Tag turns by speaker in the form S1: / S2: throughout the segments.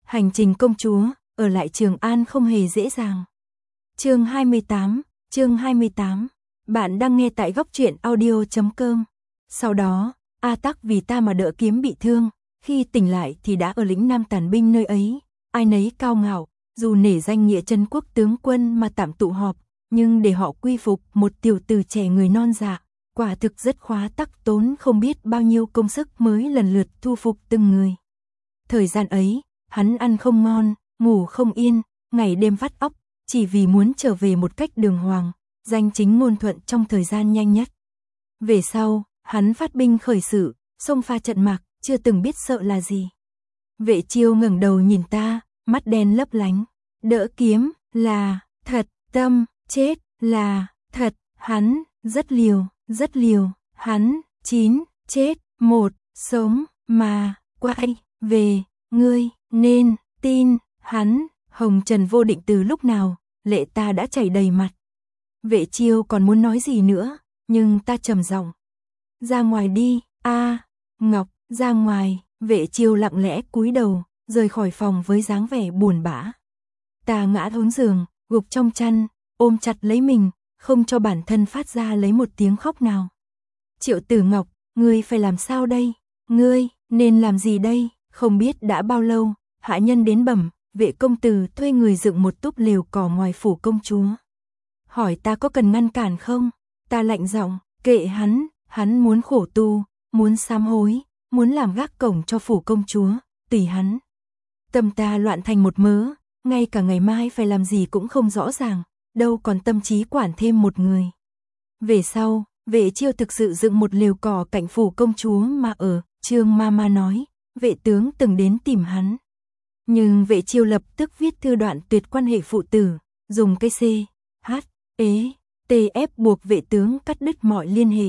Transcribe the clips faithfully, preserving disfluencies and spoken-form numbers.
S1: Hành trình công chúa, ở lại Trường An không hề dễ dàng. Chương hai mươi tám, chương hai mươi tám. Bạn đang nghe tại góc truyện audio chấm com. Sau đó, A Tắc vì ta mà đỡ kiếm bị thương, khi tỉnh lại thì đã ở lĩnh Nam tàn binh nơi ấy, ai nấy cao ngạo, dù nể danh nghĩa trấn quốc tướng quân mà tạm tụ họp, nhưng để họ quy phục một tiểu tử trẻ người non dạ, quả thực rất khóa tắc tốn không biết bao nhiêu công sức mới lần lượt thu phục từng người. Thời gian ấy, hắn ăn không ngon, ngủ không yên, ngày đêm vắt óc, chỉ vì muốn trở về một cách đường hoàng, danh chính ngôn thuận trong thời gian nhanh nhất. Về sau, hắn phát binh khởi sự, xông pha trận mạc, chưa từng biết sợ là gì. Vệ Chiêu ngẩng đầu nhìn ta, mắt đen lấp lánh, đỡ kiếm là thật, tâm chết là thật, hắn rất liều, rất liều, hắn chín chết một, sống mà quay về, ngươi nên tin hắn. Hồng trần vô định từ lúc nào, lệ ta đã chảy đầy mặt. Vệ Chiêu còn muốn nói gì nữa, nhưng ta trầm giọng, ra ngoài đi. A Ngọc, ra ngoài. Vệ Chiêu lặng lẽ cúi đầu, rời khỏi phòng với dáng vẻ buồn bã. Ta ngã xuống giường, gục trong chăn, ôm chặt lấy mình, không cho bản thân phát ra lấy một tiếng khóc nào. Triệu Tử Ngọc, ngươi phải làm sao đây? Ngươi nên làm gì đây? Không biết đã bao lâu, hạ nhân đến bẩm, vệ công tử thuê người dựng một túp lều cỏ ngoài phủ công chúa. Hỏi ta có cần ngăn cản không? Ta lạnh giọng, kệ hắn, hắn muốn khổ tu, muốn sám hối, muốn làm gác cổng cho phủ công chúa, tùy hắn. Tâm ta loạn thành một mớ, ngay cả ngày mai phải làm gì cũng không rõ ràng, đâu còn tâm trí quản thêm một người. Về sau, Vệ Chiêu thực sự dựng một lều cỏ cạnh phủ công chúa mà ở, Trương Mama nói, vệ tướng từng đến tìm hắn. Nhưng Vệ Chiêu lập tức viết thư đoạn tuyệt quan hệ phụ tử, dùng cái C, H, E, T F buộc vệ tướng cắt đứt mọi liên hệ.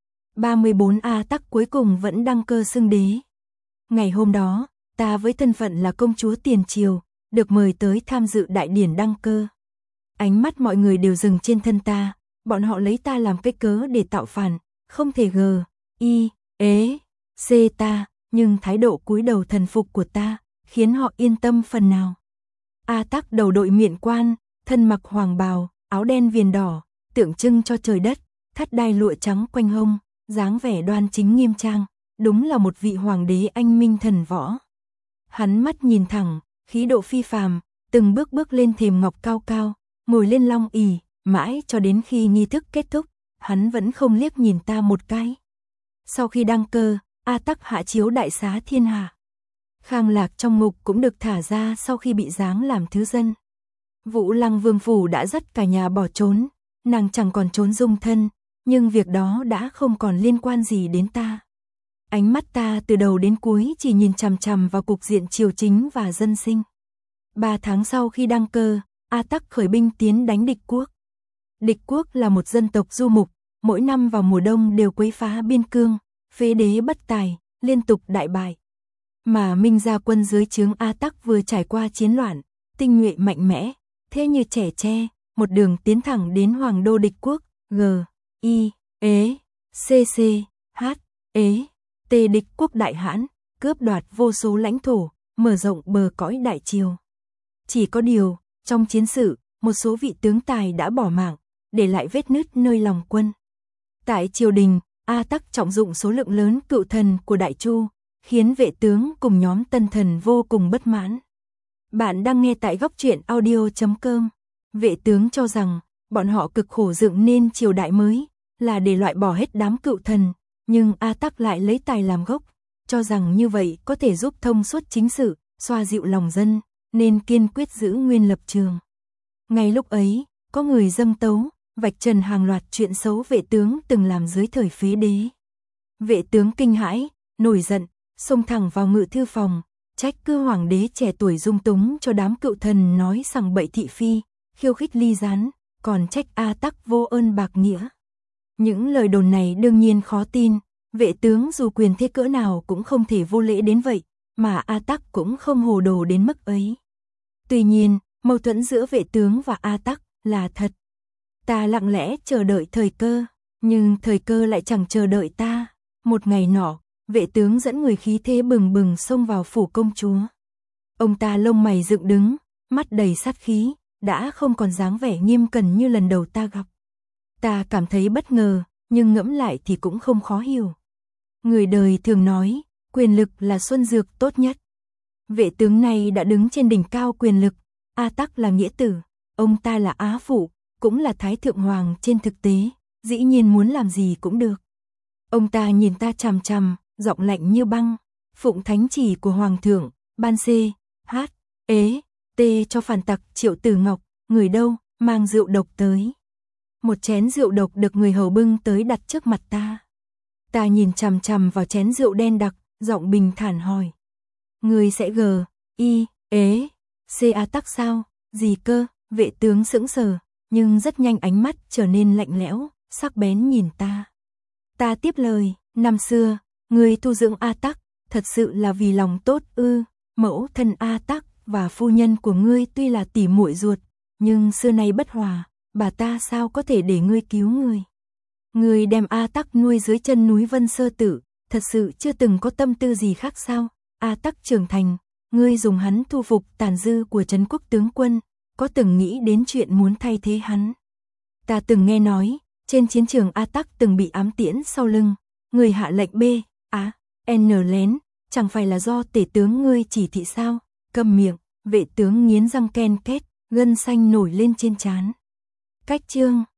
S1: ba mươi bốn A Tắc cuối cùng vẫn đăng cơ xưng đế. Ngày hôm đó, ta với thân phận là công chúa tiền triều, được mời tới tham dự đại điển đăng cơ. Ánh mắt mọi người đều dừng trên thân ta, bọn họ lấy ta làm cái cớ để tạo phản, không thể G, I, E, C ta, nhưng thái độ cúi đầu thần phục của ta, khiến họ yên tâm phần nào. A Tắc đầu đội miện quan, thân mặc hoàng bào, áo đen viền đỏ, tượng trưng cho trời đất, thắt đai lụa trắng quanh hông, dáng vẻ đoan chính nghiêm trang, đúng là một vị hoàng đế anh minh thần võ. Hắn mắt nhìn thẳng, khí độ phi phàm, từng bước bước lên thềm ngọc cao cao, ngồi lên long ỷ, mãi cho đến khi nghi thức kết thúc, hắn vẫn không liếc nhìn ta một cái. Sau khi đăng cơ, A Tắc hạ chiếu đại xá thiên hạ. Khang Lạc trong ngục cũng được thả ra sau khi bị giáng làm thứ dân. Vũ Lăng Vương phủ đã dắt cả nhà bỏ trốn, nàng chẳng còn trốn dung thân, nhưng việc đó đã không còn liên quan gì đến ta. Ánh mắt ta từ đầu đến cuối chỉ nhìn chằm chằm vào cục diện triều chính và dân sinh. Ba tháng sau khi đăng cơ, A Tắc khởi binh tiến đánh địch quốc. Địch quốc là một dân tộc du mục, mỗi năm vào mùa đông đều quấy phá biên cương, phế đế bất tài, liên tục đại bại. Mà Minh gia quân dưới trướng A Tắc vừa trải qua chiến loạn, tinh nhuệ mạnh mẽ, thế như trẻ tre, một đường tiến thẳng đến hoàng đô địch quốc, G, I, E, C, C, H, E, T địch quốc đại hãn, cướp đoạt vô số lãnh thổ, mở rộng bờ cõi đại triều. Chỉ có điều, trong chiến sự, một số vị tướng tài đã bỏ mạng, để lại vết nứt nơi lòng quân. Tại triều đình, A Tắc trọng dụng số lượng lớn cựu thần của Đại Chu, khiến vệ tướng cùng nhóm tân thần vô cùng bất mãn. Bạn đang nghe tại góc truyện audio chấm com. Vệ tướng cho rằng, bọn họ cực khổ dựng nên triều đại mới, là để loại bỏ hết đám cựu thần, nhưng A Tắc lại lấy tài làm gốc, cho rằng như vậy có thể giúp thông suốt chính sự, xoa dịu lòng dân, nên kiên quyết giữ nguyên lập trường. Ngay lúc ấy, có người dâng tấu, vạch trần hàng loạt chuyện xấu vệ tướng từng làm dưới thời phế đế. Vệ tướng kinh hãi, nổi giận, xông thẳng vào ngự thư phòng, trách cứ hoàng đế trẻ tuổi dung túng cho đám cựu thần nói sằng bậy thị phi, khiêu khích ly gián, còn trách A Tắc vô ơn bạc nghĩa. Những lời đồn này đương nhiên khó tin, vệ tướng dù quyền thế cỡ nào cũng không thể vô lễ đến vậy, mà A Tắc cũng không hồ đồ đến mức ấy. Tuy nhiên, mâu thuẫn giữa vệ tướng và A Tắc là thật. Ta lặng lẽ chờ đợi thời cơ, nhưng thời cơ lại chẳng chờ đợi ta. Một ngày nọ, vệ tướng dẫn người khí thế bừng bừng xông vào phủ công chúa. Ông ta lông mày dựng đứng, mắt đầy sát khí, đã không còn dáng vẻ nghiêm cẩn như lần đầu ta gặp. Ta cảm thấy bất ngờ, nhưng ngẫm lại thì cũng không khó hiểu. Người đời thường nói, quyền lực là xuân dược tốt nhất. Vệ tướng này đã đứng trên đỉnh cao quyền lực, A Tắc là nghĩa tử, ông ta là á phụ, cũng là thái thượng hoàng trên thực tế, dĩ nhiên muốn làm gì cũng được. Ông ta nhìn ta chằm chằm, giọng lạnh như băng, phụng thánh chỉ của hoàng thượng, ban C, H, ế, T cho phản tặc Triệu Tử Ngọc, người đâu, mang rượu độc tới. Một chén rượu độc được người hầu bưng tới đặt trước mặt ta. Ta nhìn chằm chằm vào chén rượu đen đặc, giọng bình thản hỏi. Người sẽ G, I, ế, C A Tắc sao, gì cơ, vệ tướng sững sờ, nhưng rất nhanh ánh mắt trở nên lạnh lẽo, sắc bén nhìn ta. Ta tiếp lời, năm xưa, người tu dưỡng A Tắc, thật sự là vì lòng tốt ư, mẫu thân A Tắc và phu nhân của ngươi tuy là tỉ muội ruột, nhưng xưa nay bất hòa, bà ta sao có thể để ngươi cứu người. Ngươi đem A Tắc nuôi dưới chân núi Vân Sơ Tử, thật sự chưa từng có tâm tư gì khác sao? A Tắc trưởng thành, ngươi dùng hắn thu phục tàn dư của Trấn Quốc tướng quân, có từng nghĩ đến chuyện muốn thay thế hắn? Ta từng nghe nói, trên chiến trường A Tắc từng bị ám tiễn sau lưng, người hạ lệnh B, A, N lén, chẳng phải là do tể tướng ngươi chỉ thị sao? Câm miệng, vệ tướng nghiến răng ken két, gân xanh nổi lên trên trán. Cách chương